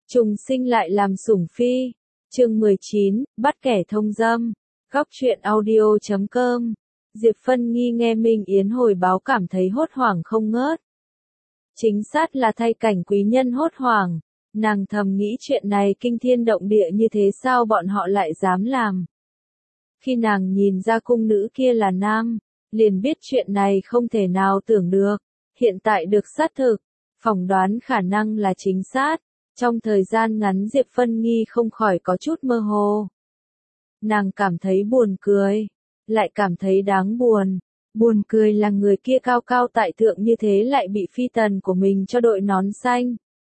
Trùng sinh lại làm sủng phi. Chương 19, bắt kẻ thông dâm. Góc truyện audio.com. Diệp Phân Nghi nghe Minh Yến hồi báo cảm thấy hốt hoảng không ngớt. Chính xác là thay cảnh quý nhân hốt hoảng. Nàng thầm nghĩ chuyện này kinh thiên động địa như thế sao bọn họ lại dám làm. Khi nàng nhìn ra cung nữ kia là nam, liền biết chuyện này không thể nào tưởng được. Hiện tại được xác thực, phỏng đoán khả năng là chính xác. Trong thời gian ngắn Diệp Phân Nghi không khỏi có chút mơ hồ. Nàng cảm thấy buồn cười, lại cảm thấy đáng buồn. Buồn cười là người kia cao cao tại thượng như thế lại bị phi tần của mình cho đội nón xanh.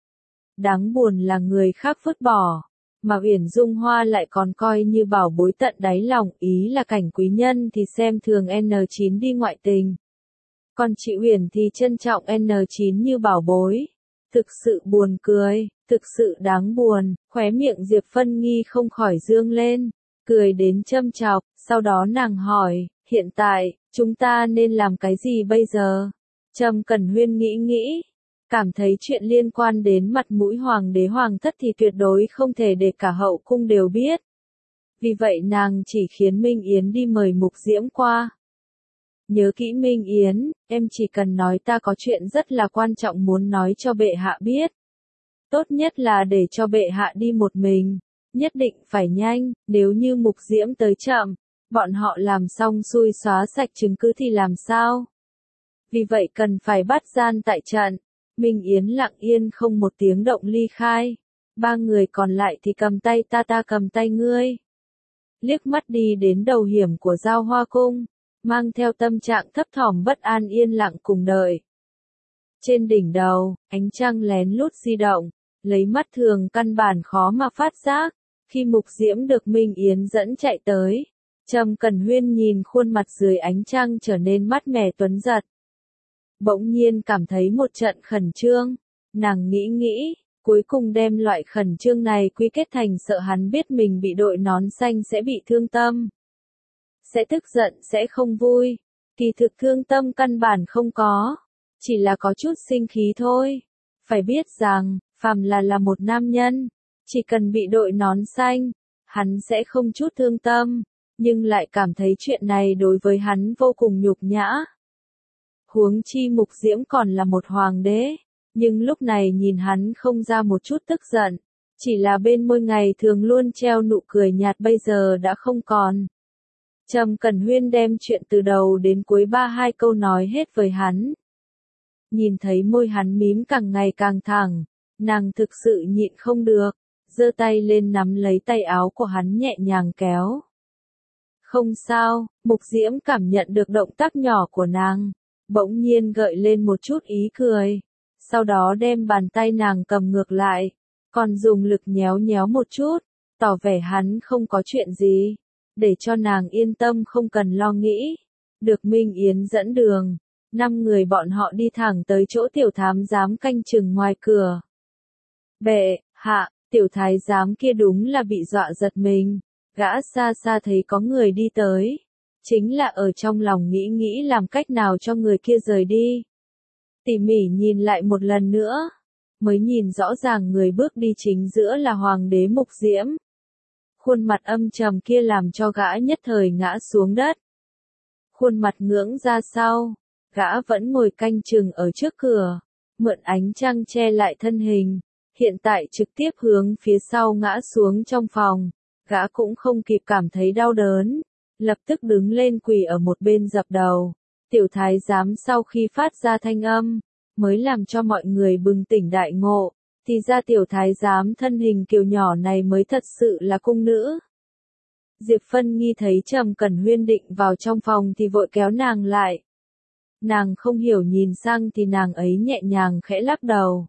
Đáng buồn là người khác vứt bỏ, mà Uyển Dung Hoa lại còn coi như bảo bối tận đáy lòng, ý là cảnh quý nhân thì xem thường N9 đi ngoại tình. Còn chị Uyển thì trân trọng N9 như bảo bối. Thực sự buồn cười, thực sự đáng buồn, khóe miệng Diệp Phân Nghi không khỏi dương lên, cười đến châm chọc, sau đó nàng hỏi, hiện tại, chúng ta nên làm cái gì bây giờ? Trầm Cẩn Huyên nghĩ, cảm thấy chuyện liên quan đến mặt mũi hoàng đế hoàng thất thì tuyệt đối không thể để cả hậu cung đều biết. Vì vậy nàng chỉ khiến Minh Yến đi mời Mục Diễm qua. Nhớ kỹ Minh Yến, em chỉ cần nói ta có chuyện rất là quan trọng muốn nói cho bệ hạ biết. Tốt nhất là để cho bệ hạ đi một mình, nhất định phải nhanh, nếu như Mục Diễm tới chậm, bọn họ làm xong xui xóa sạch chứng cứ thì làm sao? Vì vậy cần phải bắt gian tại trận. Minh Yến lặng yên không một tiếng động ly khai. Ba người còn lại thì cầm tay ta cầm tay ngươi. Liếc mắt đi đến đầu hiểm của Giao Hoa Cung, mang theo tâm trạng thấp thỏm bất an yên lặng cùng đợi. Trên đỉnh đầu, ánh trăng lén lút di động, lấy mắt thường căn bản khó mà phát giác. Khi Mục Diễm được Minh Yến dẫn chạy tới, Trầm Cẩn Huyên nhìn khuôn mặt dưới ánh trăng trở nên mát mẻ tuấn giật. Bỗng nhiên cảm thấy một trận khẩn trương, nàng nghĩ, cuối cùng đem loại khẩn trương này quy kết thành sợ hắn biết mình bị đội nón xanh sẽ bị thương tâm. Sẽ tức giận sẽ không vui, kỳ thực thương tâm căn bản không có, chỉ là có chút sinh khí thôi. Phải biết rằng, phàm là một nam nhân, chỉ cần bị đội nón xanh, hắn sẽ không chút thương tâm, nhưng lại cảm thấy chuyện này đối với hắn vô cùng nhục nhã. Huống chi Mục Diễm còn là một hoàng đế, nhưng lúc này nhìn hắn không ra một chút tức giận, chỉ là bên môi ngày thường luôn treo nụ cười nhạt bây giờ đã không còn. Trầm Cẩn Huyên đem chuyện từ đầu đến cuối 32 câu nói hết với hắn. Nhìn thấy môi hắn mím càng ngày càng thẳng, nàng thực sự nhịn không được, giơ tay lên nắm lấy tay áo của hắn nhẹ nhàng kéo. Không sao, Mục Diễm cảm nhận được động tác nhỏ của nàng, bỗng nhiên gợi lên một chút ý cười, sau đó đem bàn tay nàng cầm ngược lại, còn dùng lực nhéo nhéo một chút, tỏ vẻ hắn không có chuyện gì, để cho nàng yên tâm không cần lo nghĩ. Được Minh Yến dẫn đường, 5 người bọn họ đi thẳng tới chỗ tiểu thám giám canh chừng ngoài cửa. Bệ hạ, tiểu thái giám kia đúng là bị dọa giật mình, gã xa xa thấy có người đi tới. Chính là ở trong lòng nghĩ làm cách nào cho người kia rời đi. Tỉ mỉ nhìn lại một lần nữa, mới nhìn rõ ràng người bước đi chính giữa là Hoàng đế Mục Diễm. Khuôn mặt âm trầm kia làm cho gã nhất thời ngã xuống đất. Khuôn mặt ngưỡng ra sau, gã vẫn ngồi canh chừng ở trước cửa, mượn ánh trăng che lại thân hình, hiện tại trực tiếp hướng phía sau ngã xuống trong phòng, gã cũng không kịp cảm thấy đau đớn. Lập tức đứng lên quỳ ở một bên dập đầu. Tiểu thái giám sau khi phát ra thanh âm, mới làm cho mọi người bừng tỉnh đại ngộ, thì ra tiểu thái giám thân hình kiều nhỏ này mới thật sự là cung nữ. Diệp Phân Nghi thấy Trầm Cẩn Huyên định vào trong phòng thì vội kéo nàng lại. Nàng không hiểu nhìn sang thì nàng ấy nhẹ nhàng khẽ lắc đầu.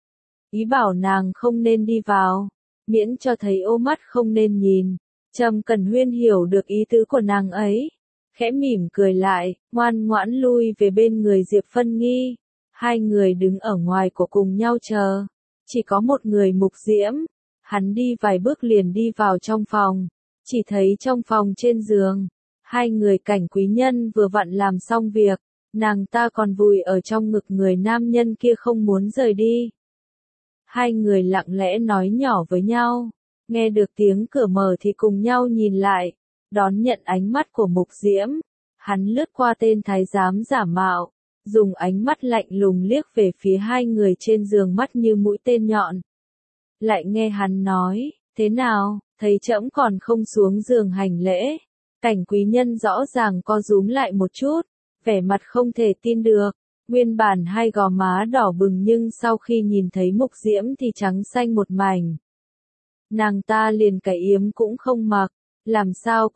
Ý bảo nàng không nên đi vào, miễn cho thấy ô mắt không nên nhìn. Trầm Cẩn Huyên hiểu được ý tứ của nàng ấy, khẽ mỉm cười lại, ngoan ngoãn lui về bên người Diệp Phân Nghi. Hai người đứng ở ngoài của cùng nhau chờ, chỉ có một người Mục Diễm, hắn đi vài bước liền đi vào trong phòng, chỉ thấy trong phòng trên giường, hai người cảnh quý nhân vừa vặn làm xong việc, nàng ta còn vùi ở trong ngực người nam nhân kia không muốn rời đi. Hai người lặng lẽ nói nhỏ với nhau. Nghe được tiếng cửa mở thì cùng nhau nhìn lại, đón nhận ánh mắt của Mục Diễm. Hắn lướt qua tên thái giám giả mạo, dùng ánh mắt lạnh lùng liếc về phía hai người trên giường, mắt như mũi tên nhọn. Lại nghe hắn nói, thế nào, thấy trẫm còn không xuống giường hành lễ. Cảnh quý nhân rõ ràng co rúm lại một chút, vẻ mặt không thể tin được. Nguyên bản hai gò má đỏ bừng nhưng sau khi nhìn thấy Mục Diễm thì trắng xanh một mảnh. Nàng ta liền cái yếm cũng không mặc, làm sao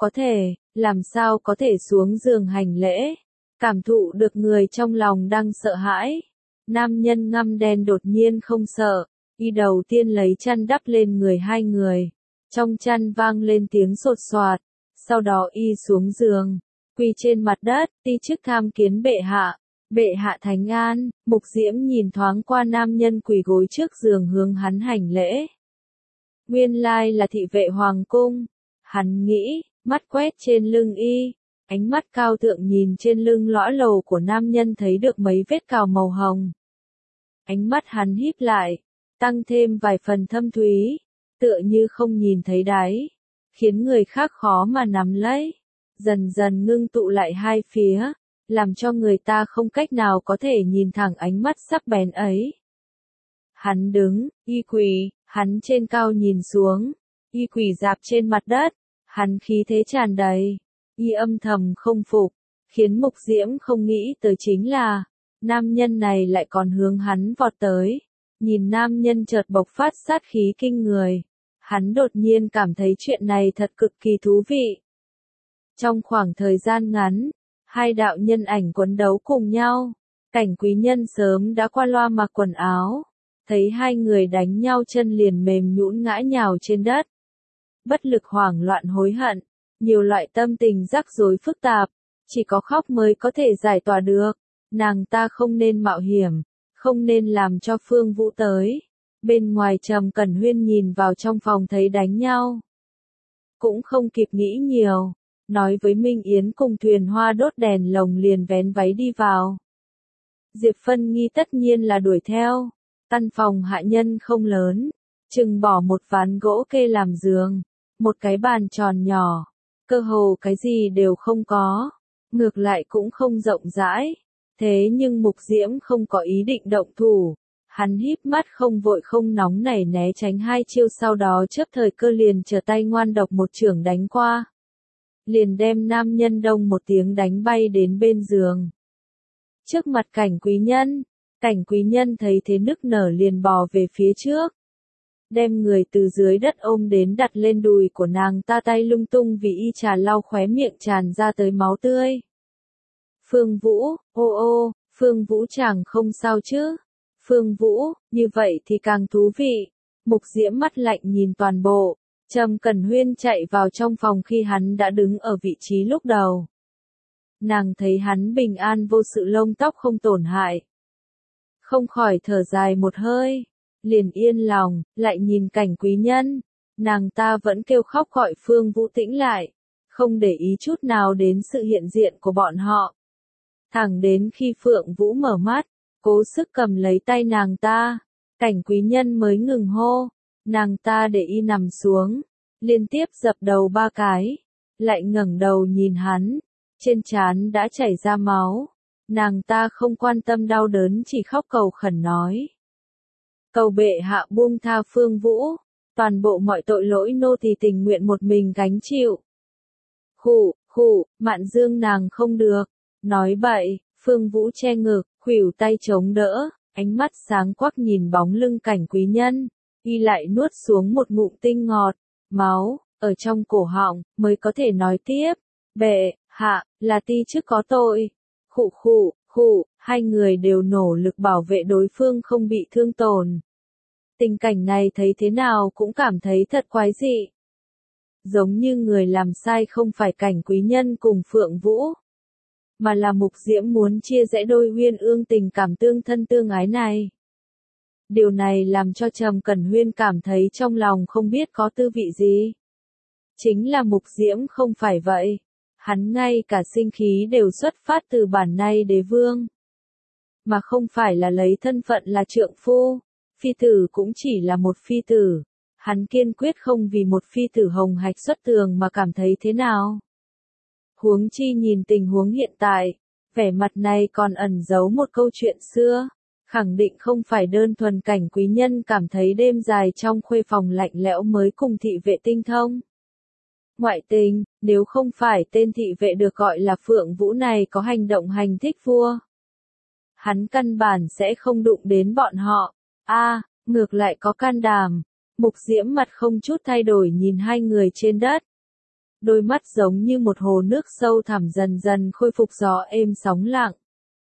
có thể xuống giường hành lễ. Cảm thụ được người trong lòng đang sợ hãi. Nam nhân ngăm đen đột nhiên không sợ, y đầu tiên lấy chăn đắp lên người hai người. Trong chăn vang lên tiếng sột soạt, sau đó y xuống giường, quỳ trên mặt đất, ti chức tham kiến bệ hạ. Bệ hạ thánh an. Mục Diễm nhìn thoáng qua nam nhân quỳ gối trước giường hướng hắn hành lễ. Nguyên lai là thị vệ hoàng cung. Hắn nghĩ, mắt quét trên lưng y, ánh mắt cao thượng nhìn trên lưng lõa lồ của nam nhân thấy được mấy vết cào màu hồng. Ánh mắt hắn híp lại, tăng thêm vài phần thâm thúy, tựa như không nhìn thấy đáy, khiến người khác khó mà nắm lấy. Dần dần ngưng tụ lại hai phía, làm cho người ta không cách nào có thể nhìn thẳng ánh mắt sắc bén ấy. Hắn đứng, y quỳ, hắn trên cao nhìn xuống, y quỳ rạp trên mặt đất, hắn khí thế tràn đầy, y âm thầm không phục, khiến Mục Diễm không nghĩ tới chính là, nam nhân này lại còn hướng hắn vọt tới. Nhìn nam nhân chợt bộc phát sát khí kinh người, hắn đột nhiên cảm thấy chuyện này thật cực kỳ thú vị. Trong khoảng thời gian ngắn, hai đạo nhân ảnh quấn đấu cùng nhau, cảnh quý nhân sớm đã qua loa mặc quần áo, thấy hai người đánh nhau chân liền mềm nhũn ngã nhào trên đất. Bất lực, hoảng loạn, hối hận, nhiều loại tâm tình rắc rối phức tạp, chỉ có khóc mới có thể giải tỏa được. Nàng ta không nên mạo hiểm, không nên làm cho Phương Vũ tới. Bên ngoài Trầm Cẩn Huyên nhìn vào trong phòng thấy đánh nhau, cũng không kịp nghĩ nhiều, nói với Minh Yến cùng Thuyền Hoa đốt đèn lồng liền vén váy đi vào. Diệp Phân Nghi tất nhiên là đuổi theo. Căn phòng hạ nhân không lớn, chừng bỏ một ván gỗ kê làm giường, một cái bàn tròn nhỏ, cơ hồ cái gì đều không có, ngược lại cũng không rộng rãi. Thế nhưng Mục Diễm không có ý định động thủ, hắn híp mắt không vội không nóng nảy né tránh hai chiêu, sau đó chớp thời cơ liền trở tay ngoan độc một chưởng đánh qua. Liền đem nam nhân đông một tiếng đánh bay đến bên giường. Trước mặt cảnh quý nhân thấy thế nức nở liền bò về phía trước. Đem người từ dưới đất ôm đến đặt lên đùi của nàng ta, tay lung tung vì y trà lau khóe miệng tràn ra tới máu tươi. Phương Vũ, ô, Phương Vũ chàng không sao chứ? Phương Vũ, như vậy thì càng thú vị. Mục Diễm mắt lạnh nhìn toàn bộ. Trầm Cẩn Huyên chạy vào trong phòng khi hắn đã đứng ở vị trí lúc đầu. Nàng thấy hắn bình an vô sự, lông tóc không tổn hại, không khỏi thở dài một hơi, liền yên lòng. Lại nhìn cảnh quý nhân, nàng ta vẫn kêu khóc gọi Phương Vũ tĩnh lại, không để ý chút nào đến sự hiện diện của bọn họ. Thẳng đến khi Phượng Vũ mở mắt, cố sức cầm lấy tay nàng ta, cảnh quý nhân mới ngừng hô. Nàng ta để y nằm xuống, liên tiếp dập đầu 3 cái, lại ngẩng đầu nhìn hắn, trên trán đã chảy ra máu. Nàng ta không quan tâm đau đớn, chỉ khóc cầu khẩn nói: cầu bệ hạ buông tha Phương Vũ, toàn bộ mọi tội lỗi nô tỳ tình nguyện một mình gánh chịu. Khụ, Mạn Dương nàng không được. Nói bậy. Phương Vũ che ngực, khuỷu tay chống đỡ, ánh mắt sáng quắc nhìn bóng lưng cảnh quý nhân, y lại nuốt xuống một ngụm tinh ngọt, máu ở trong cổ họng, mới có thể nói tiếp: bệ hạ, là ti chức có tội. Khụ, hai người đều nỗ lực bảo vệ đối phương không bị thương tổn. Tình cảnh này thấy thế nào cũng cảm thấy thật quái dị. Giống như người làm sai không phải cảnh quý nhân cùng Phượng Vũ, mà là Mục Diễm muốn chia rẽ đôi uyên ương tình cảm tương thân tương ái này. Điều này làm cho Trầm Cẩn Huyên cảm thấy trong lòng không biết có tư vị gì. Chính là Mục Diễm không phải vậy. Hắn ngay cả sinh khí đều xuất phát từ bản nay đế vương, mà không phải là lấy thân phận là trượng phu. Phi tử cũng chỉ là một phi tử. Hắn kiên quyết không vì một phi tử hồng hạch xuất tường mà cảm thấy thế nào. Huống chi nhìn tình huống hiện tại, vẻ mặt này còn ẩn giấu một câu chuyện xưa. Khẳng định không phải đơn thuần cảnh quý nhân cảm thấy đêm dài trong khuê phòng lạnh lẽo mới cùng thị vệ tinh thông. Ngoại tình, nếu không phải tên thị vệ được gọi là Phượng Vũ này có hành động hành thích vua. Hắn căn bản sẽ không đụng đến bọn họ. Ngược lại có can đảm. Mục Diễm mặt không chút thay đổi nhìn hai người trên đất. Đôi mắt giống như một hồ nước sâu thẳm dần dần khôi phục gió êm sóng lặng.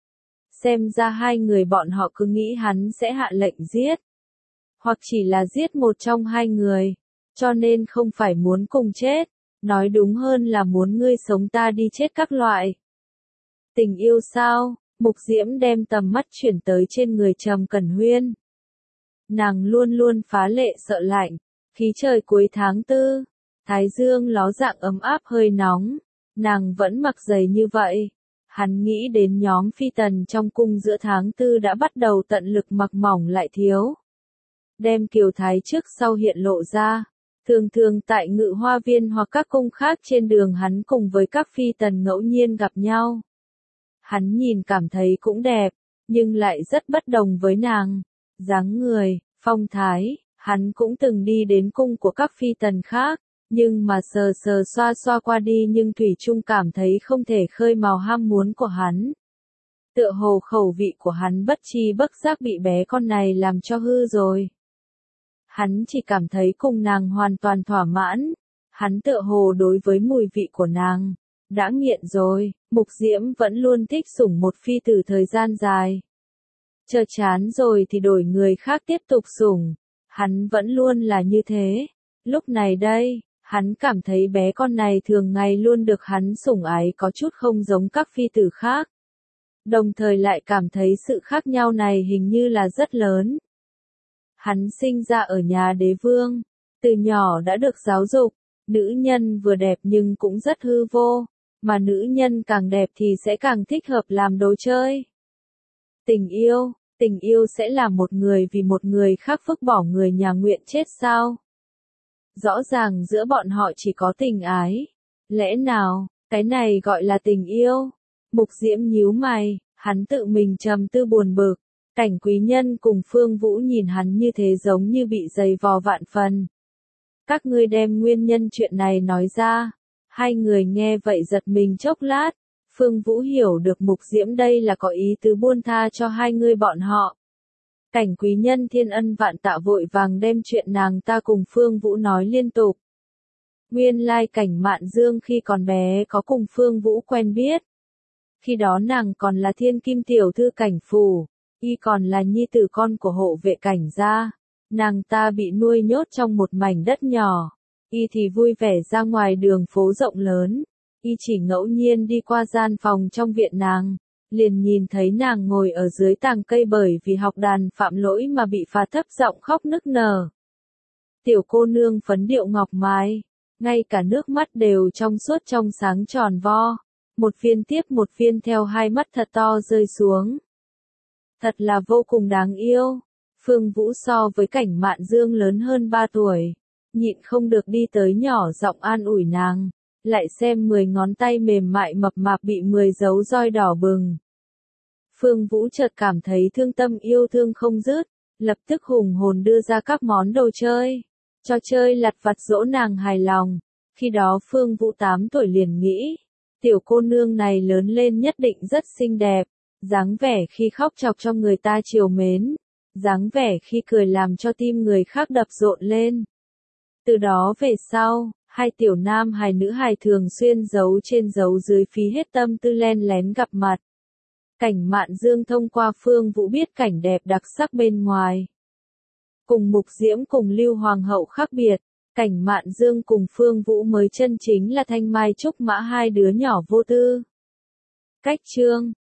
Xem ra hai người bọn họ cứ nghĩ hắn sẽ hạ lệnh giết. Hoặc chỉ là giết một trong hai người. Cho nên không phải muốn cùng chết. Nói đúng hơn là muốn ngươi sống ta đi chết các loại. Tình yêu sao? Mục Diễm đem tầm mắt chuyển tới trên người Trầm Cẩn Huyên. Nàng luôn luôn phá lệ sợ lạnh. Khí trời cuối tháng 4. Thái dương ló dạng ấm áp hơi nóng. Nàng vẫn mặc giày như vậy. Hắn nghĩ đến nhóm phi tần trong cung giữa tháng 4 đã bắt đầu tận lực mặc mỏng lại thiếu. Đem kiều thái trước sau hiện lộ ra. Thường thường tại Ngự Hoa Viên hoặc các cung khác trên đường hắn cùng với các phi tần ngẫu nhiên gặp nhau. Hắn nhìn cảm thấy cũng đẹp, nhưng lại rất bất đồng với nàng. Dáng người, phong thái, hắn cũng từng đi đến cung của các phi tần khác, nhưng mà sờ sờ xoa xoa qua đi nhưng thủy chung cảm thấy không thể khơi mào ham muốn của hắn. Tựa hồ khẩu vị của hắn bất chi bất giác bị bé con này làm cho hư rồi. Hắn chỉ cảm thấy cùng nàng hoàn toàn thỏa mãn. Hắn tựa hồ đối với mùi vị của nàng đã nghiện rồi. Mục Diễm vẫn luôn thích sủng một phi tử thời gian dài. Chờ chán rồi thì đổi người khác tiếp tục sủng. Hắn vẫn luôn là như thế. Lúc này đây, hắn cảm thấy bé con này thường ngày luôn được hắn sủng ái có chút không giống các phi tử khác. Đồng thời lại cảm thấy sự khác nhau này hình như là rất lớn. Hắn sinh ra ở nhà đế vương, từ nhỏ đã được giáo dục, nữ nhân vừa đẹp nhưng cũng rất hư vô, mà nữ nhân càng đẹp thì sẽ càng thích hợp làm đồ chơi. Tình yêu sẽ làm một người vì một người khác vứt bỏ người nhà nguyện chết sao? Rõ ràng giữa bọn họ chỉ có tình ái. Lẽ nào, cái này gọi là tình yêu? Mục Diễm nhíu mày, hắn tự mình trầm tư buồn bực. Cảnh quý nhân cùng Phương Vũ nhìn hắn như thế giống như bị giày vò vạn phần. Các ngươi đem nguyên nhân chuyện này nói ra. Hai người nghe vậy giật mình chốc lát. Phương Vũ hiểu được Mục Diễm đây là có ý tứ buông tha cho hai người bọn họ. Cảnh quý nhân thiên ân vạn tạ vội vàng đem chuyện nàng ta cùng Phương Vũ nói liên tục. Nguyên lai Cảnh Mạn Dương khi còn bé có cùng Phương Vũ quen biết. Khi đó nàng còn là thiên kim tiểu thư Cảnh phủ. Y còn là nhi tử con của hộ vệ Cảnh gia. Nàng ta bị nuôi nhốt trong một mảnh đất nhỏ. Y thì vui vẻ ra ngoài đường phố rộng lớn. Y chỉ ngẫu nhiên đi qua gian phòng trong viện nàng. Liền nhìn thấy nàng ngồi ở dưới tàng cây bởi vì học đàn phạm lỗi mà bị phạt thấp giọng khóc nức nở. Tiểu cô nương phấn điệu ngọc mái. Ngay cả nước mắt đều trong suốt trong sáng tròn vo. Một viên tiếp một viên theo hai mắt thật to rơi xuống. Thật là vô cùng đáng yêu. Phương Vũ so với Cảnh Mạn Dương lớn hơn 3 tuổi. Nhịn không được đi tới nhỏ giọng an ủi nàng. Lại xem 10 ngón tay mềm mại mập mạp bị 10 dấu roi đỏ bừng. Phương Vũ chợt cảm thấy thương tâm yêu thương không dứt. Lập tức hùng hồn đưa ra các món đồ chơi. Cho chơi lặt vặt dỗ nàng hài lòng. Khi đó Phương Vũ 8 tuổi liền nghĩ. Tiểu cô nương này lớn lên nhất định rất xinh đẹp. Dáng vẻ khi khóc chọc cho người ta trìu mến. Dáng vẻ khi cười làm cho tim người khác đập rộn lên. Từ đó về sau, hai tiểu nam hài nữ hài thường xuyên giấu trên giấu dưới phí hết tâm tư len lén gặp mặt. Cảnh Mạn Dương thông qua Phương Vũ biết cảnh đẹp đặc sắc bên ngoài. Cùng Mục Diễm cùng Lưu Hoàng hậu khác biệt, Cảnh Mạn Dương cùng Phương Vũ mới chân chính là thanh mai trúc mã hai đứa nhỏ vô tư. Cách chương